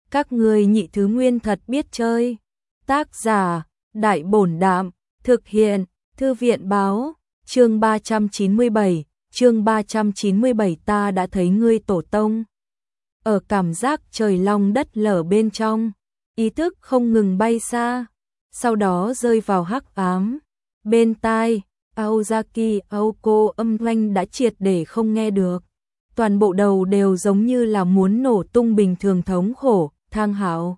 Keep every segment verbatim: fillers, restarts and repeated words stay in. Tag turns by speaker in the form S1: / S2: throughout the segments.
S1: Các ngươi nhị thứ nguyên thật biết chơi. Tác giả, Đại Bổn Đạm, thực hiện, Thư viện Báo, chương ba trăm chín mươi bảy, chương ba trăm chín mươi bảy ta đã thấy ngươi tổ tông. Ở cảm giác trời long đất lở bên trong, ý thức không ngừng bay xa, sau đó rơi vào hắc ám. Bên tai, Aozaki Aoko âm thanh đã triệt để không nghe được. Toàn bộ đầu đều giống như là muốn nổ tung bình thường thống khổ. Thang Hạo,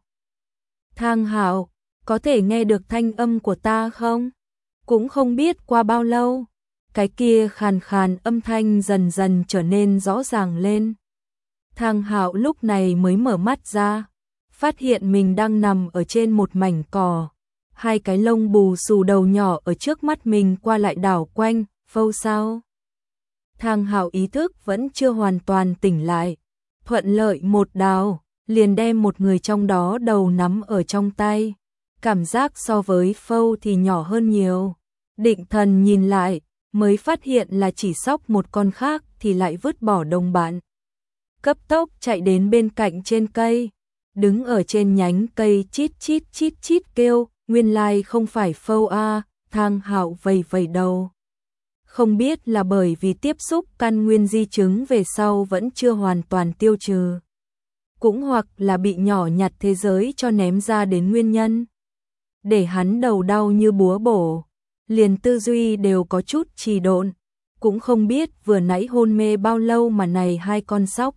S1: Thang Hạo, có thể nghe được thanh âm của ta không? Cũng không biết qua bao lâu, cái kia khàn khàn âm thanh dần dần trở nên rõ ràng lên. Thang Hạo lúc này mới mở mắt ra, phát hiện mình đang nằm ở trên một mảnh cỏ. Hai cái lông bù xù đầu nhỏ ở trước mắt mình qua lại đảo quanh, phâu sao. Thang Hạo ý thức vẫn chưa hoàn toàn tỉnh lại, thuận lợi một đào, liền đem một người trong đó đầu nắm ở trong tay. Cảm giác so với phâu thì nhỏ hơn nhiều. Định thần nhìn lại, mới phát hiện là chỉ sóc một con khác thì lại vứt bỏ đồng bạn. Cấp tốc chạy đến bên cạnh trên cây, đứng ở trên nhánh cây chít chít chít chít kêu, nguyên lai không phải phâu a. Thang Hạo vầy vầy đầu. Không biết là bởi vì tiếp xúc căn nguyên di chứng về sau vẫn chưa hoàn toàn tiêu trừ, cũng hoặc là bị nhỏ nhặt thế giới cho ném ra đến nguyên nhân, để hắn đầu đau như búa bổ, liền tư duy đều có chút trì độn, cũng không biết vừa nãy hôn mê bao lâu mà này hai con sóc.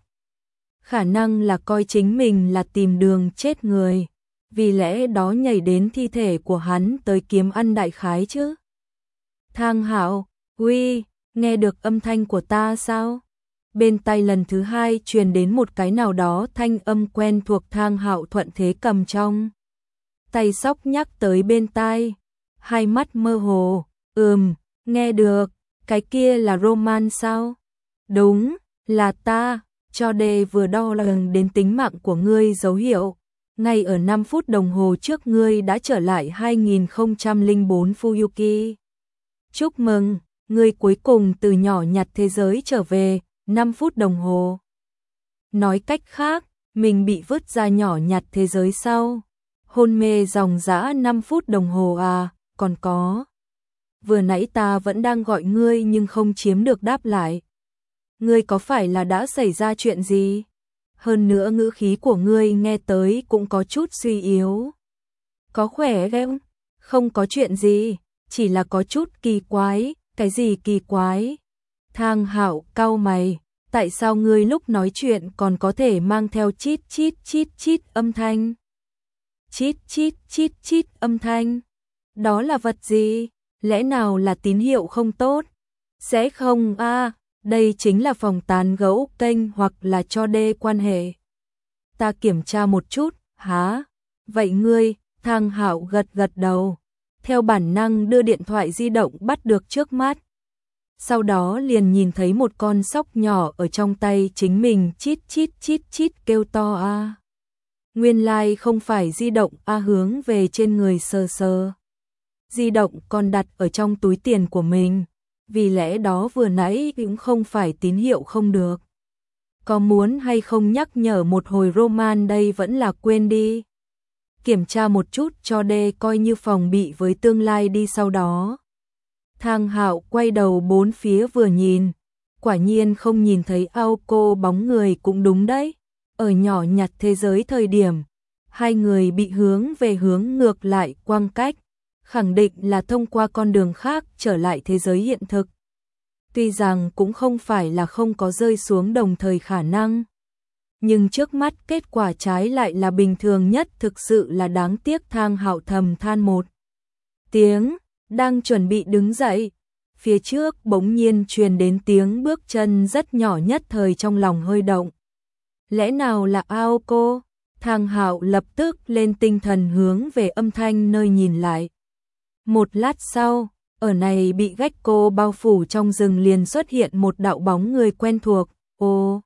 S1: Khả năng là coi chính mình là tìm đường chết người, vì lẽ đó nhảy đến thi thể của hắn tới kiếm ăn đại khái chứ. Thang Hạo, uy, nghe được âm thanh của ta sao? Bên tai lần thứ hai truyền đến một cái nào đó thanh âm quen thuộc. Thang Hạo thuận thế cầm trong tay sóc nhắc tới bên tai, hai mắt mơ hồ, ừm, nghe được, cái kia là Roman sao? Đúng, là ta, cho đề vừa đo lường đến tính mạng của ngươi dấu hiệu, ngay ở năm phút đồng hồ trước ngươi đã trở lại hai nghìn không trăm lẻ bốn Fuyuki. Chúc mừng, ngươi cuối cùng từ nhỏ nhặt thế giới trở về. Năm phút đồng hồ. Nói cách khác, mình bị vứt ra nhỏ nhặt thế giới sau. Hôn mê dòng dã năm phút đồng hồ à, còn có. Vừa nãy ta vẫn đang gọi ngươi nhưng không chiếm được đáp lại. Ngươi có phải là đã xảy ra chuyện gì? Hơn nữa ngữ khí của ngươi nghe tới cũng có chút suy yếu. Có khỏe không? Không có chuyện gì, chỉ là có chút kỳ quái. Cái gì kỳ quái? Thang Hạo cau mày, tại sao ngươi lúc nói chuyện còn có thể mang theo chít chít chít chít âm thanh? Chít chít chít chít âm thanh? Đó là vật gì? Lẽ nào là tín hiệu không tốt? Sẽ không a, à, đây chính là phòng tán gẫu kênh hoặc là cho đê quan hệ. Ta kiểm tra một chút, hả? Vậy ngươi? Thang Hạo gật gật đầu, theo bản năng đưa điện thoại di động bắt được trước mắt. Sau đó liền nhìn thấy một con sóc nhỏ ở trong tay chính mình chít chít chít chít kêu to a. À. Nguyên lai like không phải di động a, à, hướng về trên người sờ sờ. Di động còn đặt ở trong túi tiền của mình, vì lẽ đó vừa nãy cũng không phải tín hiệu không được. Có muốn hay không nhắc nhở một hồi Roman đây vẫn là quên đi. Kiểm tra một chút cho đê coi như phòng bị với tương lai đi sau đó. Thang Hạo quay đầu bốn phía vừa nhìn, quả nhiên không nhìn thấy Aoko bóng người cũng đúng đấy. Ở nhỏ nhặt thế giới thời điểm, hai người bị hướng về hướng ngược lại quang cách, khẳng định là thông qua con đường khác trở lại thế giới hiện thực. Tuy rằng cũng không phải là không có rơi xuống đồng thời khả năng, nhưng trước mắt kết quả trái lại là bình thường nhất, thực sự là đáng tiếc. Thang Hạo thầm than một tiếng, đang chuẩn bị đứng dậy, phía trước bỗng nhiên truyền đến tiếng bước chân rất nhỏ, nhất thời trong lòng hơi động. Lẽ nào là Aoko? Thang Hạo lập tức lên tinh thần hướng về âm thanh nơi nhìn lại. Một lát sau, ở này bị gecko bao phủ trong rừng liền xuất hiện một đạo bóng người quen thuộc. Ô,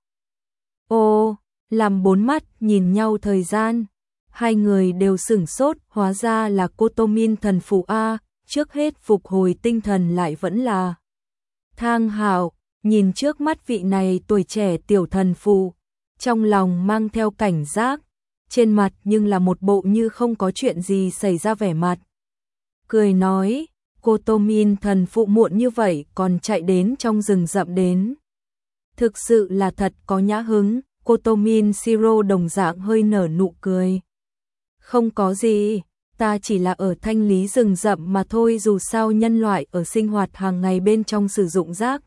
S1: ô, làm bốn mắt nhìn nhau thời gian, hai người đều sửng sốt, hóa ra là Kotomin thần phụ a. Trước hết phục hồi tinh thần lại vẫn là Thang Hạo, nhìn trước mắt vị này tuổi trẻ tiểu thần phụ, trong lòng mang theo cảnh giác, trên mặt nhưng là một bộ như không có chuyện gì xảy ra vẻ mặt. Cười nói, cô Tô Min thần phụ muộn như vậy còn chạy đến trong rừng rậm đến. Thực sự là thật có nhã hứng, cô Tô Min Siro đồng dạng hơi nở nụ cười. Không có gì, ta chỉ là ở thanh lý rừng rậm mà thôi, dù sao nhân loại ở sinh hoạt hàng ngày bên trong sử dụng rác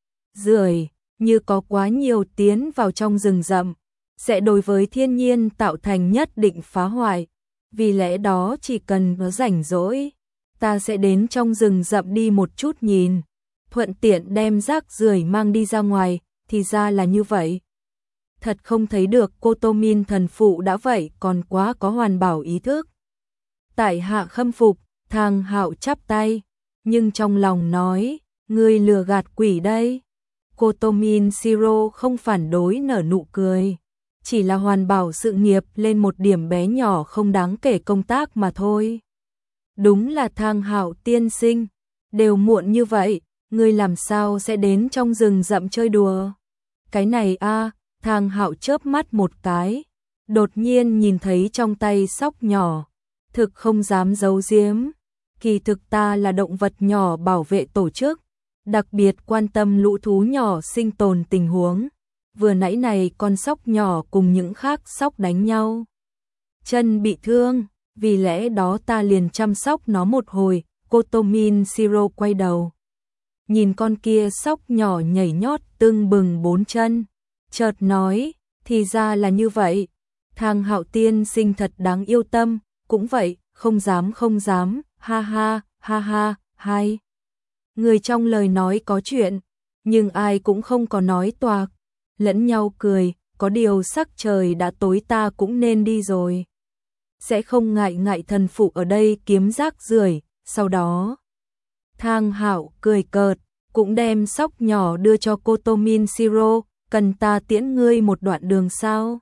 S1: rưởi, như có quá nhiều tiến vào trong rừng rậm, sẽ đối với thiên nhiên tạo thành nhất định phá hoại. Vì lẽ đó chỉ cần có rảnh rỗi, ta sẽ đến trong rừng rậm đi một chút nhìn, thuận tiện đem rác rưởi mang đi ra ngoài, thì ra là như vậy. Thật không thấy được cô Tô Min thần phụ đã vậy còn quá có hoàn bảo ý thức. Tại hạ khâm phục, Thang Hạo chắp tay, nhưng trong lòng nói, ngươi lừa gạt quỷ đây. Cô Tô Min Siro không phản đối nở nụ cười, chỉ là hoàn bảo sự nghiệp lên một điểm bé nhỏ không đáng kể công tác mà thôi. Đúng là Thang Hạo tiên sinh, đều muộn như vậy, ngươi làm sao sẽ đến trong rừng rậm chơi đùa? Cái này a, Thang Hạo chớp mắt một cái, đột nhiên nhìn thấy trong tay sóc nhỏ, thực không dám giấu giếm, kỳ thực ta là động vật nhỏ bảo vệ tổ chức, đặc biệt quan tâm lũ thú nhỏ sinh tồn tình huống. Vừa nãy này con sóc nhỏ cùng những khác sóc đánh nhau, chân bị thương, vì lẽ đó ta liền chăm sóc nó một hồi. Cô Tô Min Siro quay đầu, nhìn con kia sóc nhỏ nhảy nhót tưng bừng bốn chân, chợt nói, thì ra là như vậy, Thang Hạo tiên sinh thật đáng yêu tâm, cũng vậy, không dám không dám, ha ha, ha ha, hai. Người trong lời nói có chuyện, nhưng ai cũng không có nói toạc, lẫn nhau cười, có điều sắc trời đã tối ta cũng nên đi rồi. Sẽ không ngại ngại thần phụ ở đây kiếm rác rưởi. Sau đó, Thang Hạo cười cợt, cũng đem sóc nhỏ đưa cho cô Tô Min Siro, cần ta tiễn ngươi một đoạn đường sao?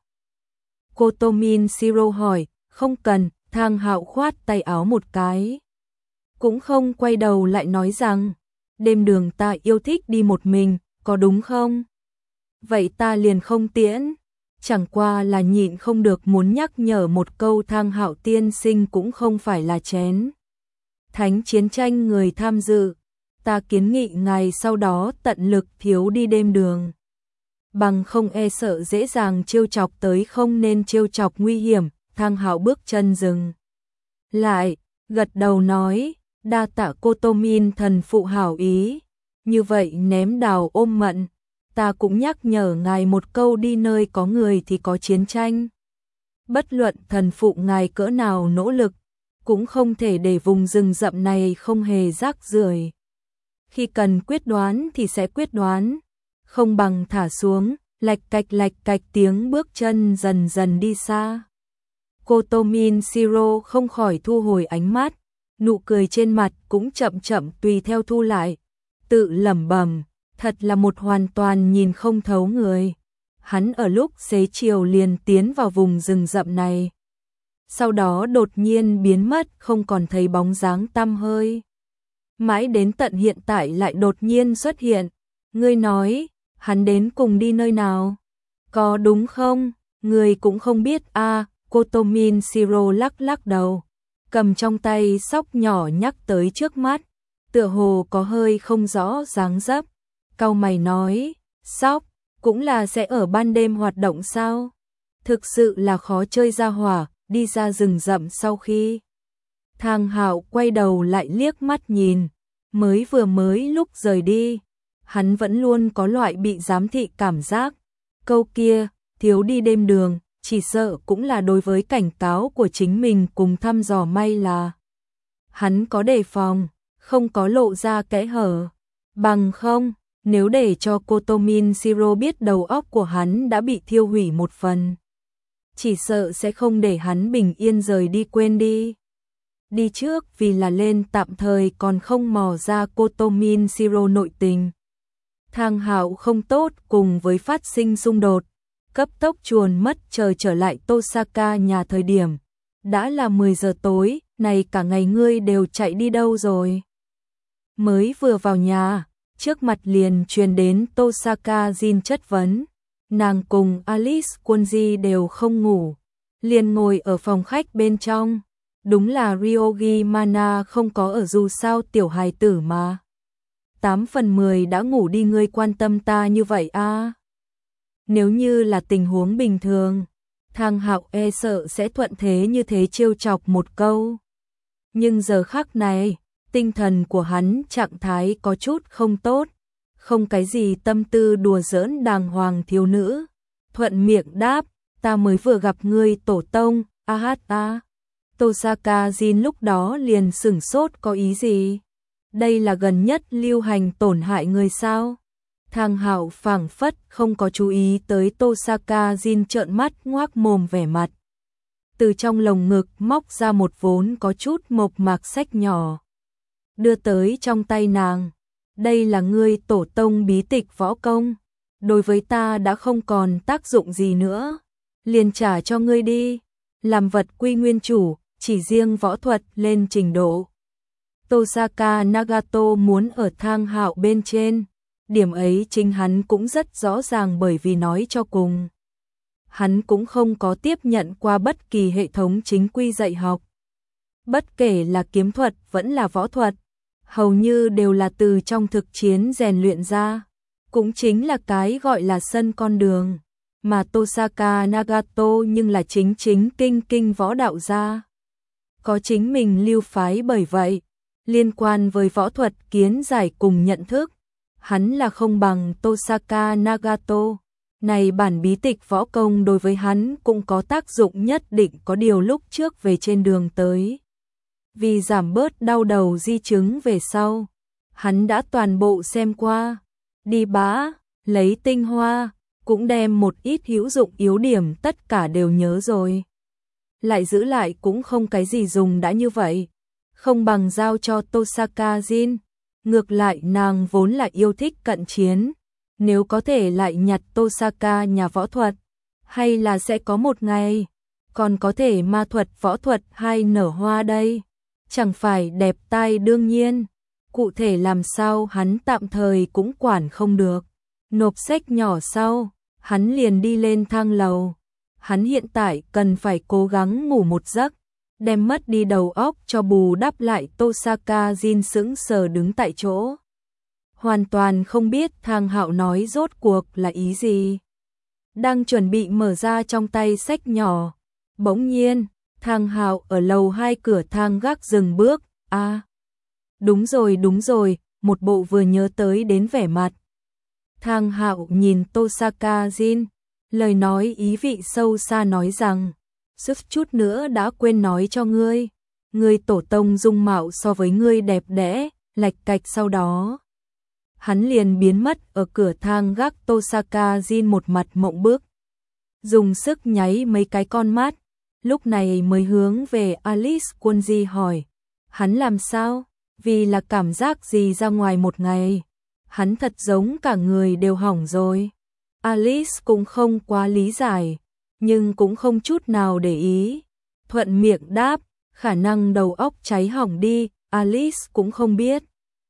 S1: Cô Tô Min Siro hỏi, không cần, Thang Hạo khoát tay áo một cái. Cũng không quay đầu lại nói rằng, đêm đường ta yêu thích đi một mình, có đúng không? Vậy ta liền không tiễn. Chẳng qua là nhịn không được muốn nhắc nhở một câu, Thang Hạo tiên sinh cũng không phải là chén thánh chiến tranh người tham dự, ta kiến nghị ngài sau đó tận lực thiếu đi đêm đường. Bằng không e sợ dễ dàng trêu chọc tới không nên trêu chọc nguy hiểm. Thang Hạo bước chân dừng lại, gật đầu nói, đa tạ cô Tô Min thần phụ hảo ý, như vậy ném đào ôm mận, ta cũng nhắc nhở ngài một câu, đi nơi có người thì có chiến tranh. Bất luận thần phụ ngài cỡ nào nỗ lực, cũng không thể để vùng rừng rậm này không hề rác rưởi. Khi cần quyết đoán thì sẽ quyết đoán, không bằng thả xuống, lạch cạch lạch cạch tiếng bước chân dần dần đi xa. Cô Tô Min Siro không khỏi thu hồi ánh mắt, nụ cười trên mặt cũng chậm chậm tùy theo thu lại, tự lẩm bẩm, thật là một hoàn toàn nhìn không thấu người. Hắn ở lúc xế chiều liền tiến vào vùng rừng rậm này, sau đó đột nhiên biến mất, không còn thấy bóng dáng tăm hơi. Mãi đến tận hiện tại lại đột nhiên xuất hiện. Ngươi nói, hắn đến cùng đi nơi nào? Có đúng không? Ngươi cũng không biết a. À, cô Tô Min Siro lắc lắc đầu, cầm trong tay sóc nhỏ nhắc tới trước mắt, tựa hồ có hơi không rõ dáng dấp. Cau mày nói, sóc, cũng là sẽ ở ban đêm hoạt động sao? Thực sự là khó chơi ra hỏa. Đi ra rừng rậm sau khi Thang Hạo quay đầu lại liếc mắt nhìn, mới vừa mới lúc rời đi, hắn vẫn luôn có loại bị giám thị cảm giác. Câu kia, thiếu đi đêm đường, chỉ sợ cũng là đối với cảnh cáo của chính mình cùng thăm dò, may là hắn có đề phòng, không có lộ ra kẽ hở. Bằng không, nếu để cho cô Tô Min Siro biết đầu óc của hắn đã bị thiêu hủy một phần, chỉ sợ sẽ không để hắn bình yên rời đi, quên đi. Đi trước vì là lên tạm thời còn không mò ra cô Tô Min Siro nội tình. Thang Hạo không tốt cùng với phát sinh xung đột, cấp tốc chuồn mất, chờ trở lại Tosaka nhà thời điểm đã là mười giờ tối, này cả ngày ngươi đều chạy đi đâu rồi? Mới vừa vào nhà, trước mặt liền truyền đến Tosaka Jin chất vấn. Nàng cùng Alice Quân Di đều không ngủ, liền ngồi ở phòng khách bên trong. Đúng là Ryogi Mana không có ở, dù sao tiểu hài tử mà. Tám phần mười đã ngủ đi, ngươi quan tâm ta như vậy a? À? Nếu như là tình huống bình thường, Thang Hạo e sợ sẽ thuận thế như thế trêu chọc một câu. Nhưng giờ khắc này, tinh thần của hắn trạng thái có chút không tốt, không cái gì tâm tư đùa giỡn đàng hoàng thiếu nữ. Thuận miệng đáp, ta mới vừa gặp ngươi tổ tông, a hát a. Tosaka Jin lúc đó liền sửng sốt, có ý gì? Đây là gần nhất lưu hành tổn hại người sao? Thang Hạo phảng phất không có chú ý tới Tosaka Jin trợn mắt ngoác mồm vẻ mặt. Từ trong lồng ngực móc ra một vốn có chút mộc mạc sách nhỏ, đưa tới trong tay nàng. Đây là ngươi tổ tông bí tịch võ công, đối với ta đã không còn tác dụng gì nữa, liền trả cho ngươi đi, làm vật quy nguyên chủ, chỉ riêng võ thuật lên trình độ. Tosaka Nagato muốn ở Thang Hạo bên trên, điểm ấy chính hắn cũng rất rõ ràng, bởi vì nói cho cùng, hắn cũng không có tiếp nhận qua bất kỳ hệ thống chính quy dạy học. Bất kể là kiếm thuật vẫn là võ thuật, hầu như đều là từ trong thực chiến rèn luyện ra, cũng chính là cái gọi là sân con đường, mà Tosaka Nagato nhưng là chính chính kinh kinh võ đạo gia, có chính mình lưu phái. Bởi vậy, liên quan với võ thuật kiến giải cùng nhận thức, hắn là không bằng Tosaka Nagato. Này bản bí tịch võ công đối với hắn cũng có tác dụng nhất định, có điều lúc trước về trên đường tới, vì giảm bớt đau đầu di chứng về sau, hắn đã toàn bộ xem qua, đi bá, lấy tinh hoa, cũng đem một ít hữu dụng yếu điểm tất cả đều nhớ rồi. Lại giữ lại cũng không cái gì dùng, đã như vậy, không bằng giao cho Tosaka Jin. Ngược lại nàng vốn là yêu thích cận chiến, nếu có thể lại nhặt Tosaka nhà võ thuật, hay là sẽ có một ngày, còn có thể ma thuật võ thuật hai nở hoa đây, chẳng phải đẹp tai. Đương nhiên, cụ thể làm sao hắn tạm thời cũng quản không được. Nộp sách nhỏ sau, hắn liền đi lên thang lầu. Hắn hiện tại cần phải cố gắng ngủ một giấc, đem mất đi đầu óc cho bù đắp lại. Tosaka Jin sững sờ đứng tại chỗ, hoàn toàn không biết Thang Hạo nói rốt cuộc là ý gì. Đang chuẩn bị mở ra trong tay sách nhỏ, bỗng nhiên, Thang Hạo ở lầu hai cửa thang gác dừng bước. A, à, đúng rồi đúng rồi, một bộ vừa nhớ tới đến vẻ mặt. Thang Hạo nhìn Tosaka Jin, lời nói ý vị sâu xa nói rằng, suýt chút nữa đã quên nói cho ngươi, ngươi tổ tông dung mạo so với ngươi đẹp đẽ. Lạch cạch sau đó, hắn liền biến mất ở cửa thang gác. Tosaka Jin một mặt mộng bức, dùng sức nháy mấy cái con mắt, lúc này mới hướng về Alice Kunji hỏi, hắn làm sao? Vì là cảm giác gì ra ngoài một ngày, hắn thật giống cả người đều hỏng rồi. Alice cũng không quá lý giải, nhưng cũng không chút nào để ý, thuận miệng đáp, khả năng đầu óc cháy hỏng đi. Alice cũng không biết,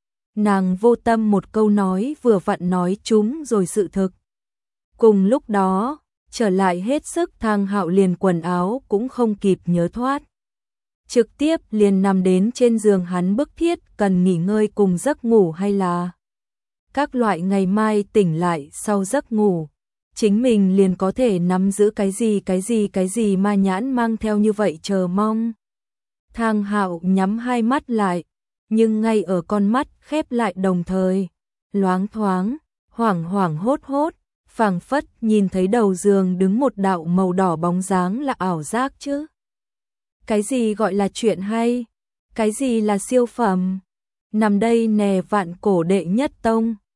S1: nàng vô tâm một câu nói vừa vặn nói trúng rồi sự thực. Cùng lúc đó, trở lại hết sức, Thang Hạo liền quần áo cũng không kịp nhớ thoát, trực tiếp liền nằm đến trên giường. Hắn bức thiết cần nghỉ ngơi cùng giấc ngủ, hay là các loại ngày mai tỉnh lại sau giấc ngủ, chính mình liền có thể nắm giữ cái gì cái gì cái gì ma nhãn mang theo như vậy chờ mong. Thang Hạo nhắm hai mắt lại, nhưng ngay ở con mắt khép lại đồng thời, loáng thoáng, hoảng hoảng hốt hốt, phảng phất nhìn thấy đầu giường đứng một đạo màu đỏ bóng dáng. Là ảo giác chứ? Cái gì gọi là chuyện hay? Cái gì là siêu phẩm? Nằm đây nè, vạn cổ đệ nhất tông.